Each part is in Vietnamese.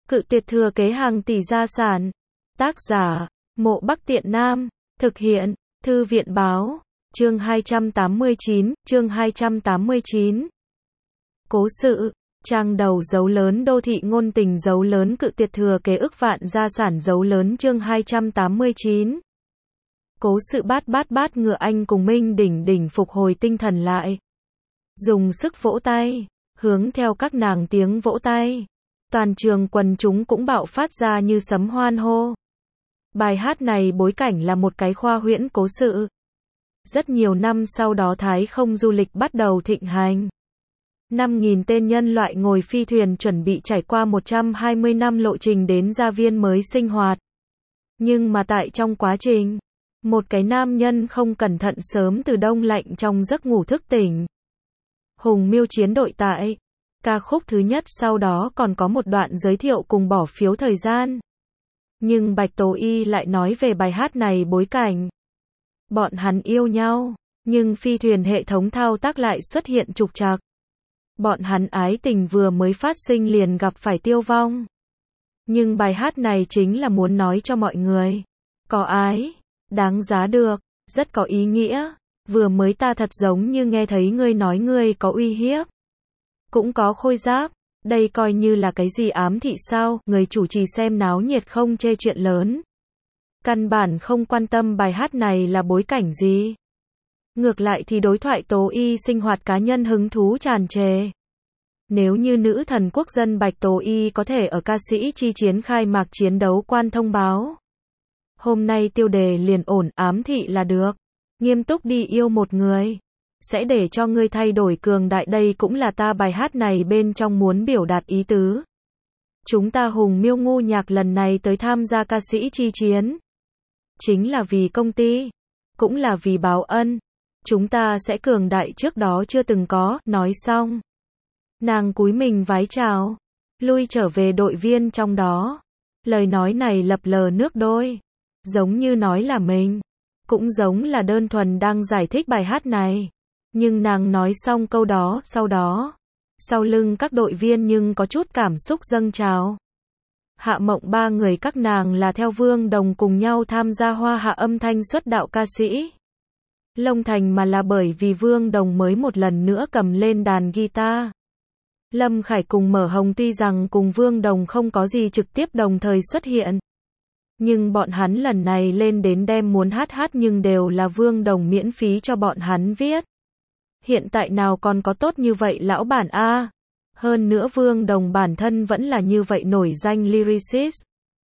Cự tuyệt thừa kế hàng tỷ gia sản. Tác giả, Mộ Bắc Tiện Nam. Thực hiện, Thư viện báo. Chương 289. Cố sự. Trang đầu dấu lớn đô thị ngôn tình dấu lớn cự tuyệt thừa kế ức vạn gia sản dấu lớn chương 289. Cố sự bát ngựa anh cùng Minh Đỉnh phục hồi tinh thần lại. Dùng sức vỗ tay, hướng theo các nàng tiếng vỗ tay. Toàn trường quần chúng cũng bạo phát ra như sấm hoan hô. Bài hát này bối cảnh là một cái khoa huyễn cố sự. Rất nhiều năm sau đó Thái không du lịch bắt đầu thịnh hành. 5.000 tên nhân loại ngồi phi thuyền chuẩn bị trải qua 120 năm lộ trình đến gia viên mới sinh hoạt. Nhưng mà tại trong quá trình, một cái nam nhân không cẩn thận sớm từ đông lạnh trong giấc ngủ thức tỉnh. Hùng Miêu chiến đội tại. Ca khúc thứ nhất sau đó còn có một đoạn giới thiệu cùng bỏ phiếu thời gian. Nhưng Bạch Tố Y lại nói về bài hát này bối cảnh. Bọn hắn yêu nhau, nhưng phi thuyền hệ thống thao tác lại xuất hiện trục trặc. Bọn hắn ái tình vừa mới phát sinh liền gặp phải tiêu vong. Nhưng bài hát này chính là muốn nói cho mọi người. Có ái, đáng giá được, rất có ý nghĩa. Vừa mới ta thật giống như nghe thấy ngươi nói ngươi có uy hiếp. Cũng có khôi giáp, đây coi như là cái gì ám thị sao, người chủ trì xem náo nhiệt không chê chuyện lớn. Căn bản không quan tâm bài hát này là bối cảnh gì. Ngược lại thì đối thoại Tố Y sinh hoạt cá nhân hứng thú tràn trề. Nếu như nữ thần quốc dân Bạch Tố Y có thể ở ca sĩ chi chiến khai mạc chiến đấu quan thông báo. Hôm nay tiêu đề liền ổn, ám thị là được. Nghiêm túc đi yêu một người. Sẽ để cho ngươi thay đổi cường đại, đây cũng là ta bài hát này bên trong muốn biểu đạt ý tứ. Chúng ta Hùng Miêu ngu nhạc lần này tới tham gia ca sĩ chi chiến. Chính là vì công ty. Cũng là vì báo ân. Chúng ta sẽ cường đại trước đó chưa từng có, nói xong. Nàng cúi mình vái chào. Lui trở về đội viên trong đó. Lời nói này lập lờ nước đôi. Giống như nói là mình. Cũng giống là đơn thuần đang giải thích bài hát này. Nhưng nàng nói xong câu đó, sau đó. Sau lưng các đội viên nhưng có chút cảm xúc dâng trào. Hạ Mộng ba người các nàng là theo Vương Đồng cùng nhau tham gia Hoa Hạ âm thanh xuất đạo ca sĩ. Lông Thành mà là bởi vì Vương Đồng mới một lần nữa cầm lên đàn guitar. Lâm Khải cùng Mở Hồng tuy rằng cùng Vương Đồng không có gì trực tiếp đồng thời xuất hiện. Nhưng bọn hắn lần này lên đến đem muốn hát nhưng đều là Vương Đồng miễn phí cho bọn hắn viết. Hiện tại nào còn có tốt như vậy lão bản a. Hơn nữa Vương Đồng bản thân vẫn là như vậy nổi danh lyricist.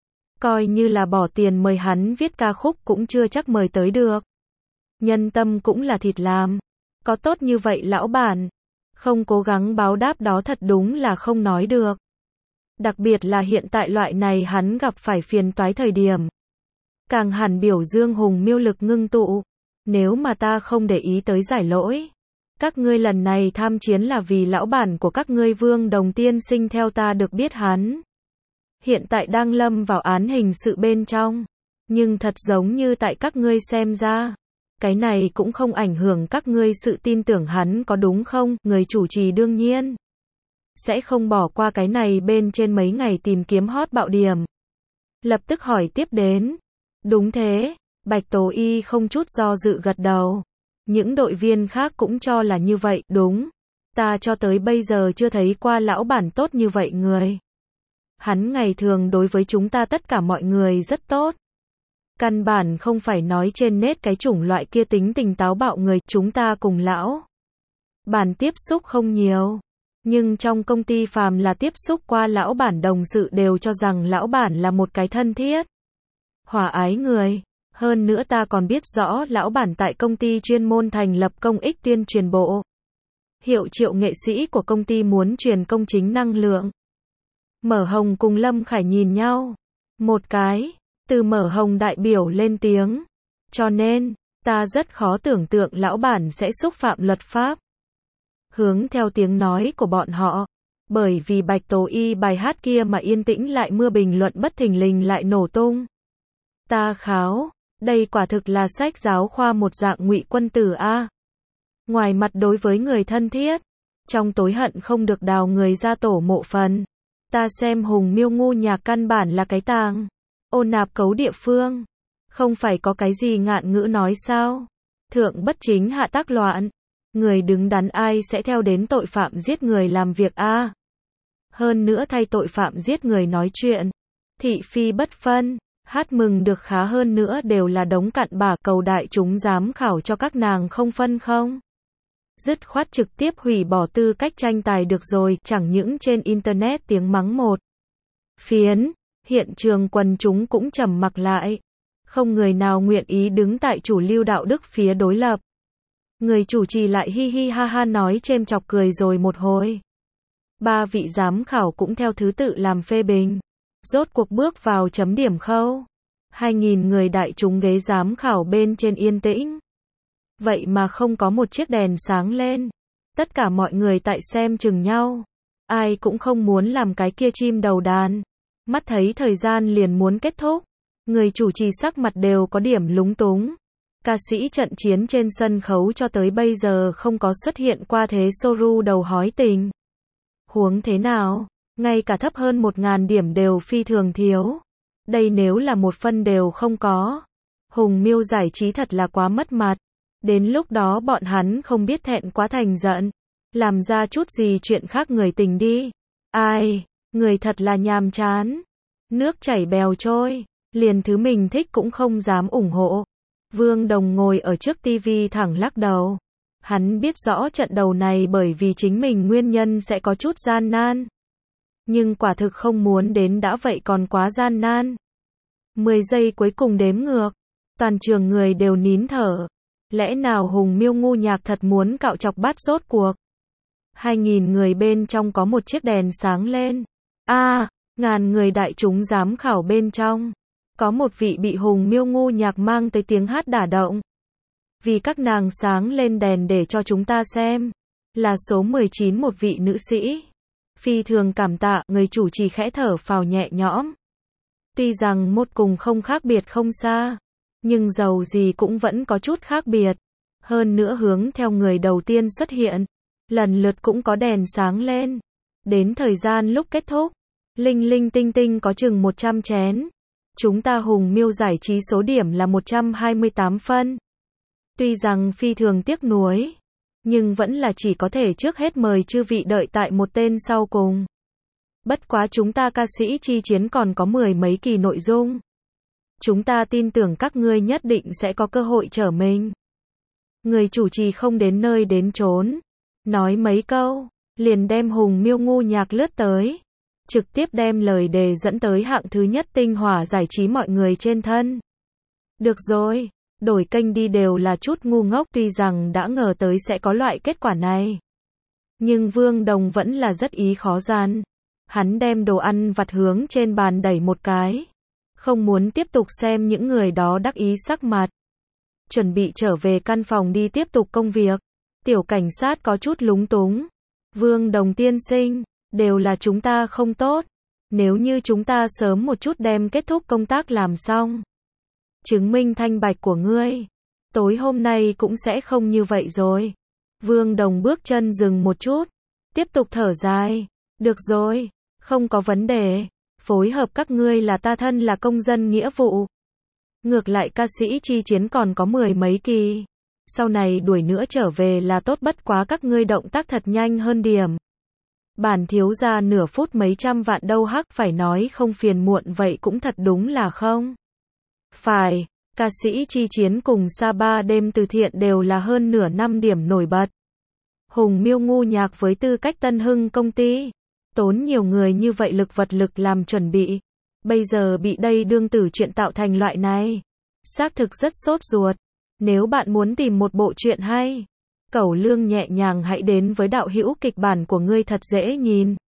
Coi như là bỏ tiền mời hắn viết ca khúc cũng chưa chắc mời tới được. Nhân tâm cũng là thịt làm. Có tốt như vậy lão bản. Không cố gắng báo đáp đó thật đúng là không nói được. Đặc biệt là hiện tại loại này hắn gặp phải phiền toái thời điểm. Càng hẳn biểu dương Hùng Miêu lực ngưng tụ. Nếu mà ta không để ý tới giải lỗi. Các ngươi lần này tham chiến là vì lão bản của các ngươi Vương Đồng tiên sinh theo ta được biết hắn. Hiện tại đang lâm vào án hình sự bên trong. Nhưng thật giống như tại các ngươi xem ra. Cái này cũng không ảnh hưởng các ngươi sự tin tưởng hắn có đúng không? Người chủ trì đương nhiên sẽ không bỏ qua cái này bên trên mấy ngày tìm kiếm hot bạo điểm. Lập tức hỏi tiếp đến. Đúng thế, Bạch Tố Y không chút do dự gật đầu. Những đội viên khác cũng cho là như vậy, đúng. Ta cho tới bây giờ chưa thấy qua lão bản tốt như vậy người. Hắn ngày thường đối với chúng ta tất cả mọi người rất tốt. Căn bản không phải nói trên nét cái chủng loại kia tính tình táo bạo người, chúng ta cùng lão bản tiếp xúc không nhiều. Nhưng trong công ty phàm là tiếp xúc qua lão bản đồng sự đều cho rằng lão bản là một cái thân thiết, hòa ái người. Hơn nữa ta còn biết rõ lão bản tại công ty chuyên môn thành lập công ích tuyên truyền bộ. Hiệu triệu nghệ sĩ của công ty muốn truyền công chính năng lượng. Mở Hồng cùng Lâm Khải nhìn nhau. Một cái, từ Mở Hồng đại biểu lên tiếng. Cho nên, ta rất khó tưởng tượng lão bản sẽ xúc phạm luật pháp. Hướng theo tiếng nói của bọn họ. Bởi vì Bạch Tố Y bài hát kia mà yên tĩnh lại mưa bình luận bất thình lình lại nổ tung. Ta kháo. Đây quả thực là sách giáo khoa một dạng ngụy quân tử a. Ngoài mặt đối với người thân thiết, trong tối hận không được đào người ra tổ mộ phần. Ta xem Hùng Miêu ngu nhạc căn bản là cái tàng. Ô nạp cấu địa phương. Không phải có cái gì ngạn ngữ nói sao? Thượng bất chính hạ tác loạn. Người đứng đắn ai sẽ theo đến tội phạm giết người làm việc a? Hơn nữa thay tội phạm giết người nói chuyện. Thị phi bất phân. Hát mừng được khá hơn nữa đều là đống cặn bã, cầu đại chúng giám khảo cho các nàng không phân không. Dứt khoát trực tiếp hủy bỏ tư cách tranh tài được rồi, chẳng những trên internet tiếng mắng một phiến, hiện trường quần chúng cũng trầm mặc lại. Không người nào nguyện ý đứng tại chủ lưu đạo đức phía đối lập. Người chủ trì lại hi hi ha ha nói chêm chọc cười rồi một hồi. Ba vị giám khảo cũng theo thứ tự làm phê bình. Rốt cuộc bước vào chấm điểm khâu. 2.000 người đại chúng ghế giám khảo bên trên yên tĩnh. Vậy mà không có một chiếc đèn sáng lên. Tất cả mọi người tại xem chừng nhau. Ai cũng không muốn làm cái kia chim đầu đàn. Mắt thấy thời gian liền muốn kết thúc. Người chủ trì sắc mặt đều có điểm lúng túng. Ca sĩ trận chiến trên sân khấu cho tới bây giờ không có xuất hiện qua thế Soru đầu hói tình. Huống thế nào? Ngay cả thấp hơn 1.000 điểm đều phi thường thiếu. Đây nếu là một phân đều không có. Hùng Miêu giải trí thật là quá mất mặt. Đến lúc đó bọn hắn không biết thẹn quá thành giận. Làm ra chút gì chuyện khác người tình đi. Ai, người thật là nhàm chán. Nước chảy bèo trôi. Liền thứ mình thích cũng không dám ủng hộ. Vương Đồng ngồi ở trước tivi thẳng lắc đầu. Hắn biết rõ trận đầu này bởi vì chính mình nguyên nhân sẽ có chút gian nan. Nhưng quả thực không muốn đến đã vậy còn quá gian nan. 10 giây cuối cùng đếm ngược. Toàn trường người đều nín thở. Lẽ nào Hùng Miêu ngu nhạc thật muốn cạo chọc bát rốt cuộc? 2.000 người bên trong có một chiếc đèn sáng lên. Ngàn người đại chúng giám khảo bên trong. Có một vị bị Hùng Miêu ngu nhạc mang tới tiếng hát đả động. Vì các nàng sáng lên đèn để cho chúng ta xem. Là số 19 một vị nữ sĩ. Phi thường cảm tạ, người chủ trì khẽ thở phào nhẹ nhõm. Tuy rằng một cùng không khác biệt không xa. Nhưng dầu gì cũng vẫn có chút khác biệt. Hơn nữa hướng theo người đầu tiên xuất hiện. Lần lượt cũng có đèn sáng lên. Đến thời gian lúc kết thúc. Linh linh tinh tinh có chừng 100 chén. Chúng ta Hùng Miêu giải trí số điểm là 128 phân. Tuy rằng phi thường tiếc nuối. Nhưng vẫn là chỉ có thể trước hết mời chư vị đợi tại một tên sau cùng. Bất quá chúng ta ca sĩ chi chiến còn có 10 mấy kỳ nội dung. Chúng ta tin tưởng các ngươi nhất định sẽ có cơ hội trở mình. Người chủ trì không đến nơi đến chốn. Nói mấy câu, liền đem Hùng Miêu ngu nhạc lướt tới. Trực tiếp đem lời đề dẫn tới hạng thứ nhất tinh hỏa giải trí mọi người trên thân. Được rồi, đổi kênh đi đều là chút ngu ngốc, tuy rằng đã ngờ tới sẽ có loại kết quả này. Nhưng Vương Đồng vẫn là rất ý khó gian. Hắn đem đồ ăn vặt hướng trên bàn đẩy một cái. Không muốn tiếp tục xem những người đó đắc ý sắc mặt. Chuẩn bị trở về căn phòng đi tiếp tục công việc. Tiểu cảnh sát có chút lúng túng. Vương Đồng tiên sinh, đều là chúng ta không tốt. Nếu như chúng ta sớm một chút đem kết thúc công tác làm xong. Chứng minh thanh bạch của ngươi. Tối hôm nay cũng sẽ không như vậy rồi. Vương Đồng bước chân dừng một chút. Tiếp tục thở dài. Được rồi, không có vấn đề. Phối hợp các ngươi là ta thân là công dân nghĩa vụ. Ngược lại ca sĩ chi chiến còn có 10 mấy kỳ. Sau này đuổi nữa trở về là tốt, bất quá các ngươi động tác thật nhanh hơn điểm. Bản thiếu gia nửa phút mấy trăm vạn đâu hắc, phải nói không phiền muộn vậy cũng thật đúng là không. Phải, ca sĩ chi chiến cùng Sa-ba đêm từ thiện đều là hơn nửa năm điểm nổi bật. Hùng Miêu ngu nhạc với tư cách tân hưng công ty. Tốn nhiều người như vậy lực vật lực làm chuẩn bị. Bây giờ bị đây đương tử chuyện tạo thành loại này. Xác thực rất sốt ruột. Nếu bạn muốn tìm một bộ truyện hay, cẩu lương nhẹ nhàng hãy đến với đạo hữu kịch bản của ngươi thật dễ nhìn.